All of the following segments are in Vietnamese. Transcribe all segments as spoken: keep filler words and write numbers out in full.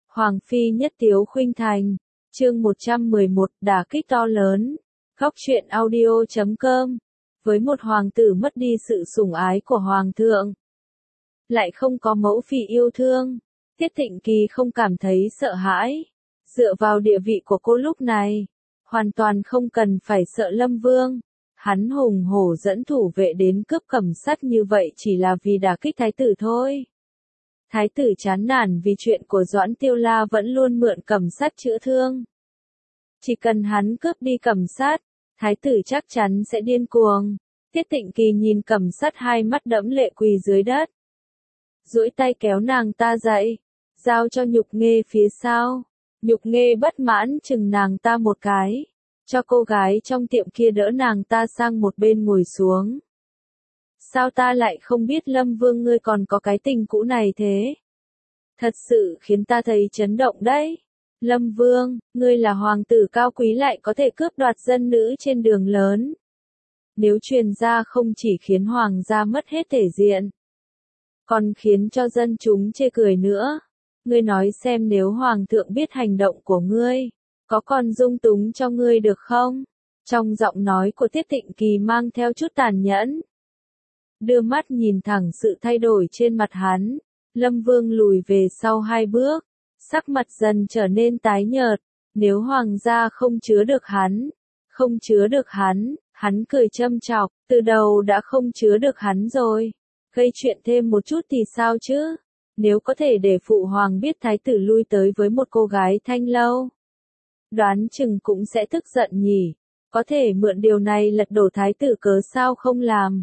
Hoàng phi nhất tiếu khuynh thành. Chương một trăm mười một, đả kích to lớn. Góc truyện audio chấm com. Với một hoàng tử mất đi sự sủng ái của hoàng thượng, lại không có mẫu phi yêu thương, Tiết Thịnh Kỳ không cảm thấy sợ hãi. Dựa vào địa vị của cô lúc này, hoàn toàn không cần phải sợ Lâm Vương. Hắn hùng hổ dẫn thủ vệ đến cướp Cẩm Sắt như vậy chỉ là vì đả kích thái tử thôi. Thái tử chán nản vì chuyện của Doãn Tiêu La vẫn luôn mượn Cẩm Sắt chữa thương. Chỉ cần hắn cướp đi Cẩm Sắt, thái tử chắc chắn sẽ điên cuồng. Tiết Thịnh Kỳ nhìn Cẩm Sắt, hai mắt đẫm lệ quỳ dưới đất. Duỗi tay kéo nàng ta dậy, giao cho Nhục Nghê phía sau. Nhục Nghê bất mãn chừng nàng ta một cái, cho cô gái trong tiệm kia đỡ nàng ta sang một bên ngồi xuống. Sao ta lại không biết Lâm Vương ngươi còn có cái tình cũ này thế? Thật sự khiến ta thấy chấn động đấy. Lâm Vương, ngươi là hoàng tử cao quý lại có thể cướp đoạt dân nữ trên đường lớn. Nếu truyền ra không chỉ khiến hoàng gia mất hết thể diện, còn khiến cho dân chúng chê cười nữa. Ngươi nói xem nếu hoàng thượng biết hành động của ngươi, có còn dung túng cho ngươi được không? Trong giọng nói của Tiết Thịnh Kỳ mang theo chút tàn nhẫn. Đưa mắt nhìn thẳng sự thay đổi trên mặt hắn, Lâm Vương lùi về sau hai bước, sắc mặt dần trở nên tái nhợt. Nếu hoàng gia không chứa được hắn, không chứa được hắn, hắn cười châm chọc, từ đầu đã không chứa được hắn rồi. Gây chuyện thêm một chút thì sao chứ? Nếu có thể để phụ hoàng biết thái tử lui tới với một cô gái Thanh Lâu, đoán chừng cũng sẽ tức giận nhỉ. Có thể mượn điều này lật đổ thái tử, cớ sao không làm?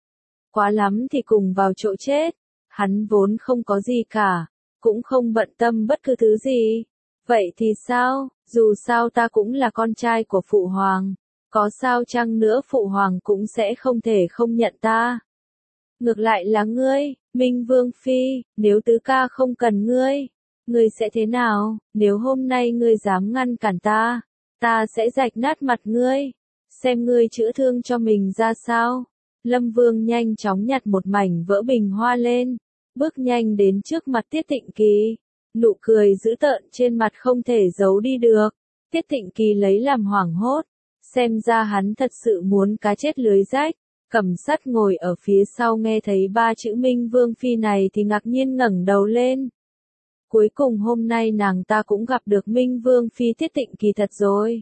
Quá lắm thì cùng vào chỗ chết. Hắn vốn không có gì cả, cũng không bận tâm bất cứ thứ gì. Vậy thì sao? Dù sao ta cũng là con trai của phụ hoàng, có sao chăng nữa phụ hoàng cũng sẽ không thể không nhận ta. Ngược lại là ngươi, Minh Vương Phi, nếu tứ ca không cần ngươi, ngươi sẽ thế nào? Nếu hôm nay ngươi dám ngăn cản ta, ta sẽ rạch nát mặt ngươi, xem ngươi chữa thương cho mình ra sao. Lâm Vương nhanh chóng nhặt một mảnh vỡ bình hoa lên, bước nhanh đến trước mặt Tiết Thịnh Kỳ, nụ cười dữ tợn trên mặt không thể giấu đi được. Tiết Thịnh Kỳ lấy làm hoảng hốt, xem ra hắn thật sự muốn cá chết lưới rách. Cẩm Sắt ngồi ở phía sau nghe thấy ba chữ Minh Vương Phi này thì ngạc nhiên ngẩng đầu lên. Cuối cùng hôm nay nàng ta cũng gặp được Minh Vương Phi Tiết Thịnh Kỳ thật rồi.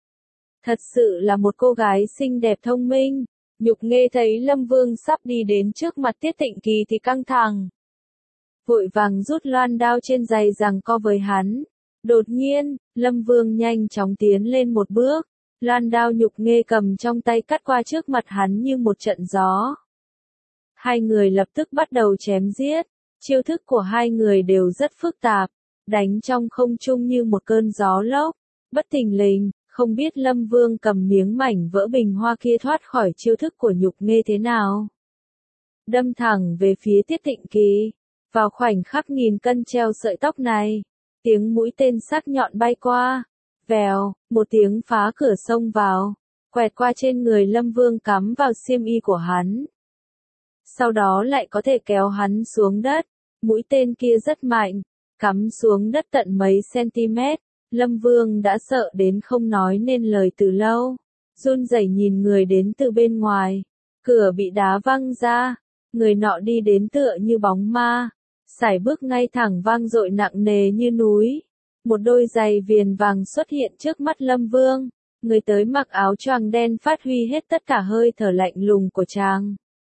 Thật sự là một cô gái xinh đẹp thông minh. Nhục Nghê thấy Lâm Vương sắp đi đến trước mặt Tiết Thịnh Kỳ thì căng thẳng, vội vàng rút loan đao trên giày giằng co với hắn. Đột nhiên, Lâm Vương nhanh chóng tiến lên một bước, loan đao Nhục Nghê cầm trong tay cắt qua trước mặt hắn như một trận gió. Hai người lập tức bắt đầu chém giết, chiêu thức của hai người đều rất phức tạp, đánh trong không trung như một cơn gió lốc. Bất thình lình, không biết Lâm Vương cầm miếng mảnh vỡ bình hoa kia thoát khỏi chiêu thức của Nhục Nghê thế nào. Đâm thẳng về phía Tiết Thịnh Kỳ. Vào khoảnh khắc nghìn cân treo sợi tóc này, tiếng mũi tên sắc nhọn bay qua. Vèo, một tiếng phá cửa xông vào, quẹt qua trên người Lâm Vương cắm vào xiêm y của hắn. Sau đó lại có thể kéo hắn xuống đất. Mũi tên kia rất mạnh, cắm xuống đất tận mấy cm. Lâm Vương đã sợ đến không nói nên lời từ lâu, run rẩy nhìn người đến từ bên ngoài. Cửa bị đá văng ra, người nọ đi đến tựa như bóng ma, sải bước ngay thẳng vang dội nặng nề như núi. Một đôi giày viền vàng xuất hiện trước mắt Lâm Vương, người tới mặc áo choàng đen phát huy hết tất cả hơi thở lạnh lùng của chàng.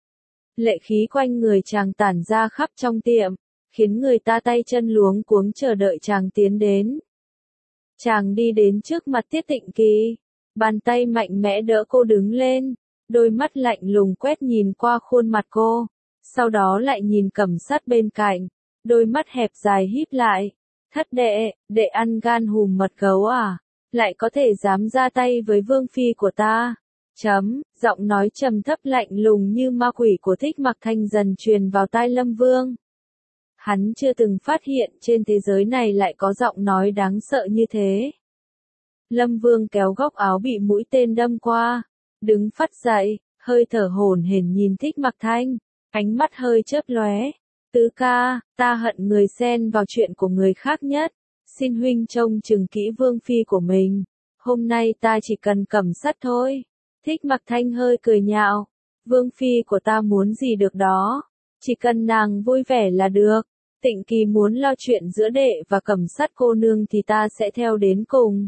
Lệ khí quanh người chàng tản ra khắp trong tiệm, khiến người ta tay chân luống cuống chờ đợi chàng tiến đến. Chàng đi đến trước mặt Tiết Thịnh Kỳ, bàn tay mạnh mẽ đỡ cô đứng lên, đôi mắt lạnh lùng quét nhìn qua khuôn mặt cô, sau đó lại nhìn Cẩm Sắt bên cạnh, đôi mắt hẹp dài híp lại. Thất đệ, đệ ăn gan hùm mật gấu à? Lại có thể dám ra tay với vương phi của ta? Chấm, giọng nói trầm thấp lạnh lùng như ma quỷ của Thích Mặc Thanh dần truyền vào tai Lâm Vương. Hắn chưa từng phát hiện trên thế giới này lại có giọng nói đáng sợ như thế. Lâm Vương kéo góc áo bị mũi tên đâm qua, đứng phắt dậy, hơi thở hổn hển nhìn Thích Mặc Thanh, ánh mắt hơi chớp lóe. Tứ ca, ta hận người xen vào chuyện của người khác nhất. xin huynh trông chừng kỹ vương phi của mình, hôm nay ta chỉ cần cầm sắt thôi. Thích Mặc Thanh hơi cười nhạo, vương phi của ta muốn gì được đó, chỉ cần nàng vui vẻ là được. Tịnh Kỳ muốn lo chuyện giữa đệ và Cẩm Sắt cô nương thì ta sẽ theo đến cùng.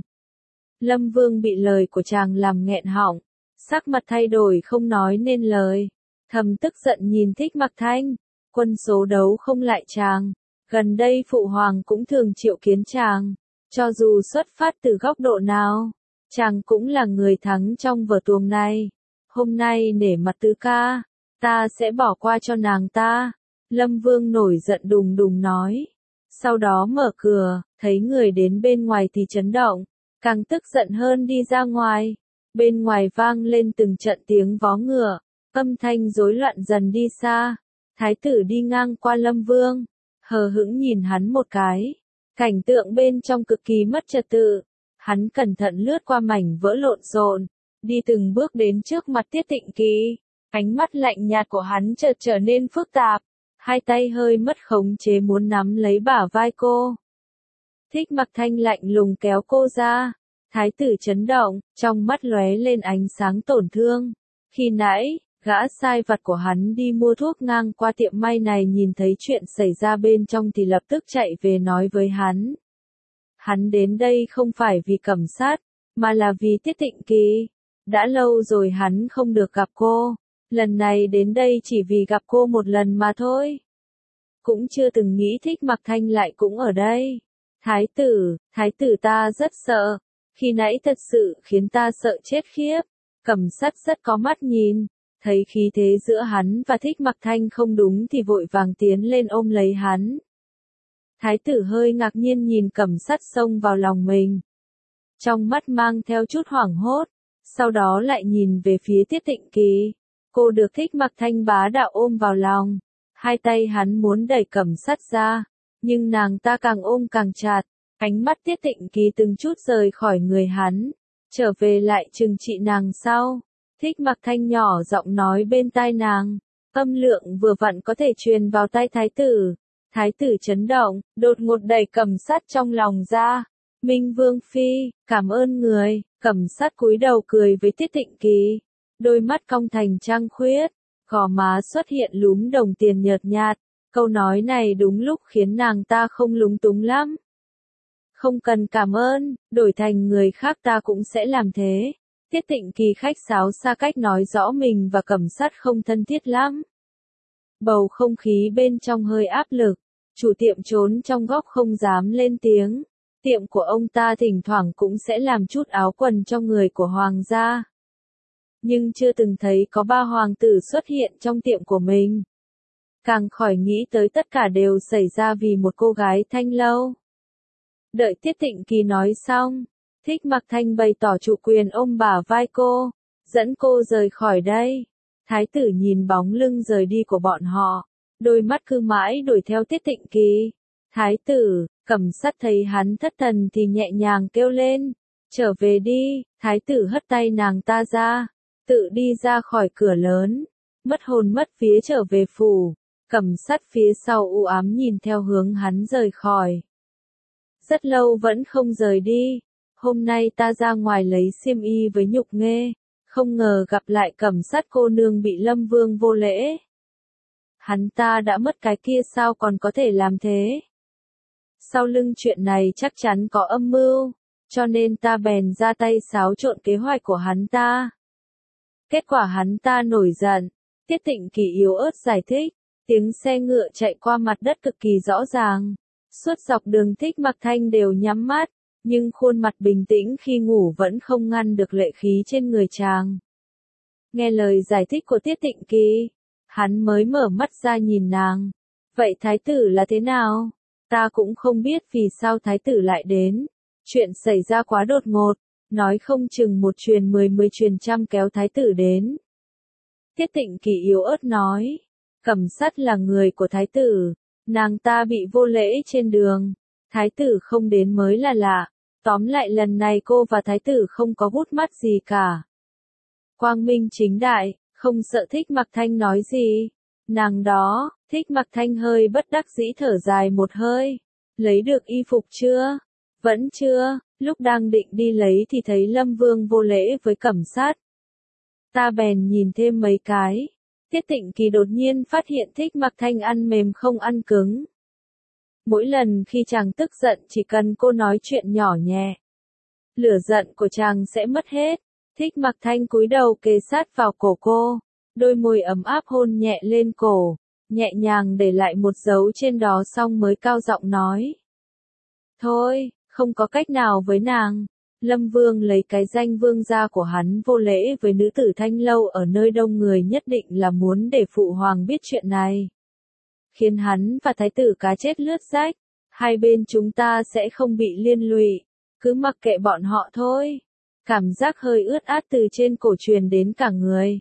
Lâm Vương bị lời của chàng làm nghẹn họng, sắc mặt thay đổi không nói nên lời, thầm tức giận nhìn Thích Mặc Thanh, quân số đấu không lại chàng, gần đây phụ hoàng cũng thường triệu kiến chàng, cho dù xuất phát từ góc độ nào, chàng cũng là người thắng trong vở tuồng này. Hôm nay nể mặt tứ ca, ta sẽ bỏ qua cho nàng ta. Lâm Vương nổi giận đùng đùng nói. Sau đó mở cửa, thấy người đến bên ngoài thì chấn động, càng tức giận hơn đi ra ngoài. Bên ngoài vang lên từng trận tiếng vó ngựa, âm thanh rối loạn dần đi xa. Thái tử đi ngang qua Lâm Vương, hờ hững nhìn hắn một cái. Cảnh tượng bên trong cực kỳ mất trật tự. Hắn cẩn thận lướt qua mảnh vỡ lộn xộn, đi từng bước đến trước mặt Tiết Tịnh Kỳ. Ánh mắt lạnh nhạt của hắn chợt trở nên phức tạp, hai tay hơi mất khống chế muốn nắm lấy bả vai cô. Thích Mặc Thanh lạnh lùng kéo cô ra, thái tử chấn động, trong mắt lóe lên ánh sáng tổn thương. Khi nãy, gã sai vặt của hắn đi mua thuốc ngang qua tiệm may này nhìn thấy chuyện xảy ra bên trong thì lập tức chạy về nói với hắn. Hắn đến đây không phải vì Cẩm Sát, mà là vì Tiết Tịnh Kỳ. Đã lâu rồi hắn không được gặp cô, lần này đến đây chỉ vì gặp cô một lần mà thôi. Cũng chưa từng nghĩ Thích Mặc Thanh lại cũng ở đây. Thái tử, thái tử ta rất sợ, khi nãy thật sự khiến ta sợ chết khiếp. Cẩm Sát rất có mắt nhìn, thấy khí thế giữa hắn và Thích Mặc Thanh không đúng thì vội vàng tiến lên ôm lấy hắn. Thái tử hơi ngạc nhiên nhìn Cẩm Sát xông vào lòng mình, trong mắt mang theo chút hoảng hốt, sau đó lại nhìn về phía Tiết Tịnh Kỳ. Cô được Thích Mặc Thanh bá đạo ôm vào lòng, hai tay hắn muốn đẩy Cẩm Sát ra, nhưng nàng ta càng ôm càng chặt. Ánh mắt Tiết Tịnh Kỳ từng chút rời khỏi người hắn, trở về lại trừng trị nàng sau. Thích Mặc Thanh nhỏ giọng nói bên tai nàng, âm lượng vừa vặn có thể truyền vào tai thái tử. Thái tử chấn động, đột ngột đẩy Cẩm Sát trong lòng ra. Minh Vương phi, cảm ơn người. Cẩm Sát cúi đầu cười với Tiết Tịnh Kỳ, đôi mắt cong thành trăng khuyết, gò má xuất hiện lúm đồng tiền nhợt nhạt. Câu nói này đúng lúc khiến nàng ta không lúng túng lắm. Không cần cảm ơn, đổi thành người khác ta cũng sẽ làm thế. Tiết Tịnh Kỳ khách sáo xa cách nói rõ mình và Cẩm Sát không thân thiết lắm. Bầu không khí bên trong hơi áp lực, chủ tiệm trốn trong góc không dám lên tiếng. Tiệm của ông ta thỉnh thoảng cũng sẽ làm chút áo quần cho người của hoàng gia. Nhưng chưa từng thấy có ba hoàng tử xuất hiện trong tiệm của mình. Càng khỏi nghĩ tới tất cả đều xảy ra vì một cô gái Thanh Lâu. Đợi Tiết Tịnh Kỳ nói xong, Thích Mặc Thanh bày tỏ chủ quyền ôm bả vai cô, dẫn cô rời khỏi đây. Thái tử nhìn bóng lưng rời đi của bọn họ, đôi mắt cứ mãi đuổi theo Tiết Tịnh Kỳ. Thái tử, Cẩm Sát thấy hắn thất thần thì nhẹ nhàng kêu lên, trở về đi. Thái tử hất tay nàng ta ra, tự đi ra khỏi cửa lớn, mất hồn mất vía trở về phủ. Cẩm Sát phía sau u ám nhìn theo hướng hắn rời khỏi. Rất lâu vẫn không rời đi. Hôm nay ta ra ngoài lấy xiêm y với Nhục Nghê, không ngờ gặp lại Cẩm Sát cô nương bị Lâm Vương vô lễ. Hắn ta đã mất cái kia sao còn có thể làm thế? Sau lưng chuyện này chắc chắn có âm mưu, cho nên ta bèn ra tay xáo trộn kế hoạch của hắn ta. Kết quả hắn ta nổi giận. Tiết Tịnh Kỳ yếu ớt giải thích, tiếng xe ngựa chạy qua mặt đất cực kỳ rõ ràng. Suốt dọc đường Thích Mặc Thanh đều nhắm mắt, nhưng khuôn mặt bình tĩnh khi ngủ vẫn không ngăn được lệ khí trên người chàng. Nghe lời giải thích của Tiết Tịnh Kỳ, hắn mới mở mắt ra nhìn nàng. Vậy thái tử là thế nào? Ta cũng không biết vì sao thái tử lại đến. Chuyện xảy ra quá đột ngột, nói không chừng một truyền mười mười truyền trăm kéo thái tử đến. Tiết Tịnh Kỳ yếu ớt nói, Cẩm Sát là người của thái tử, nàng ta bị vô lễ trên đường, thái tử không đến mới là lạ. Tóm lại lần này cô và thái tử không có hút mắt gì cả. Quang minh chính đại, không sợ Thích Mặc Thanh nói gì. Nàng đó, Thích Mặc Thanh hơi bất đắc dĩ thở dài một hơi. Lấy được y phục chưa? Vẫn chưa, lúc đang định đi lấy thì thấy Lâm Vương vô lễ với Cẩm Sát. Ta bèn nhìn thêm mấy cái. Tiết Tịnh Kỳ đột nhiên phát hiện Thích Mặc Thanh ăn mềm không ăn cứng. Mỗi lần khi chàng tức giận chỉ cần cô nói chuyện nhỏ nhẹ, lửa giận của chàng sẽ mất hết. Thích Mặc Thanh cúi đầu kề sát vào cổ cô, đôi môi ấm áp hôn nhẹ lên cổ, nhẹ nhàng để lại một dấu trên đó xong mới cao giọng nói. Thôi, không có cách nào với nàng. Lâm Vương lấy cái danh vương gia của hắn vô lễ với nữ tử Thanh Lâu ở nơi đông người nhất định là muốn để phụ hoàng biết chuyện này. Khiến hắn và thái tử cá chết lướt rách, hai bên chúng ta sẽ không bị liên lụy, cứ mặc kệ bọn họ thôi. Cảm giác hơi ướt át từ trên cổ truyền đến cả người.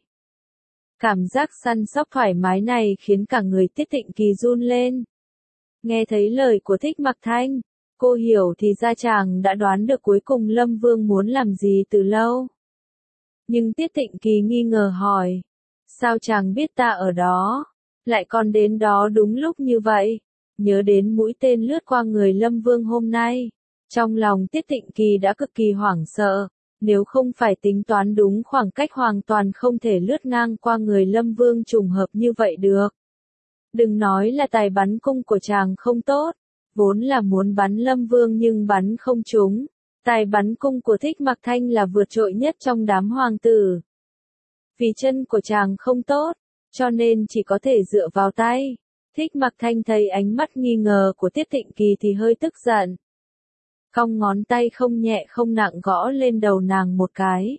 Cảm giác săn sóc thoải mái này khiến cả người Tiết Tịnh Kỳ run lên. Nghe thấy lời của Thích Mặc Thanh, cô hiểu thì ra chàng đã đoán được cuối cùng Lâm Vương muốn làm gì từ lâu. Nhưng Tiết Tịnh Kỳ nghi ngờ hỏi, sao chàng biết ta ở đó, lại còn đến đó đúng lúc như vậy? Nhớ đến mũi tên lướt qua người Lâm Vương hôm nay, trong lòng Tiết Tịnh Kỳ đã cực kỳ hoảng sợ, nếu không phải tính toán đúng khoảng cách hoàn toàn không thể lướt ngang qua người Lâm Vương trùng hợp như vậy được. Đừng nói là tài bắn cung của chàng không tốt, vốn là muốn bắn Lâm Vương nhưng bắn không trúng. Tài bắn cung của Thích Mặc Thanh là vượt trội nhất trong đám hoàng tử. Vì chân của chàng không tốt, cho nên chỉ có thể dựa vào tay. Thích Mặc Thanh thấy ánh mắt nghi ngờ của Tiết Tịnh Kỳ thì hơi tức giận. Cong ngón tay không nhẹ không nặng gõ lên đầu nàng một cái.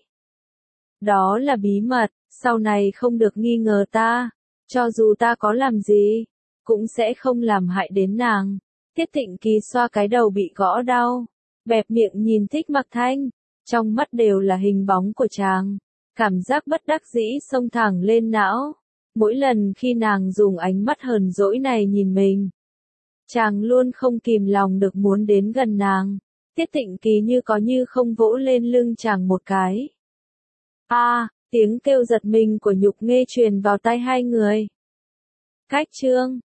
Đó là bí mật, sau này không được nghi ngờ ta. Cho dù ta có làm gì, cũng sẽ không làm hại đến nàng. Tiết Tịnh Kỳ xoa cái đầu bị gõ đau, bẹp miệng nhìn Thích Mặc Thanh, trong mắt đều là hình bóng của chàng. Cảm giác bất đắc dĩ xông thẳng lên não. Mỗi lần khi nàng dùng ánh mắt hờn dỗi này nhìn mình, chàng luôn không kìm lòng được muốn đến gần nàng. Tiết Tịnh Kỳ như có như không vỗ lên lưng chàng một cái. A, à, tiếng kêu giật mình của Nhục Nghê truyền vào tai hai người. Cách chương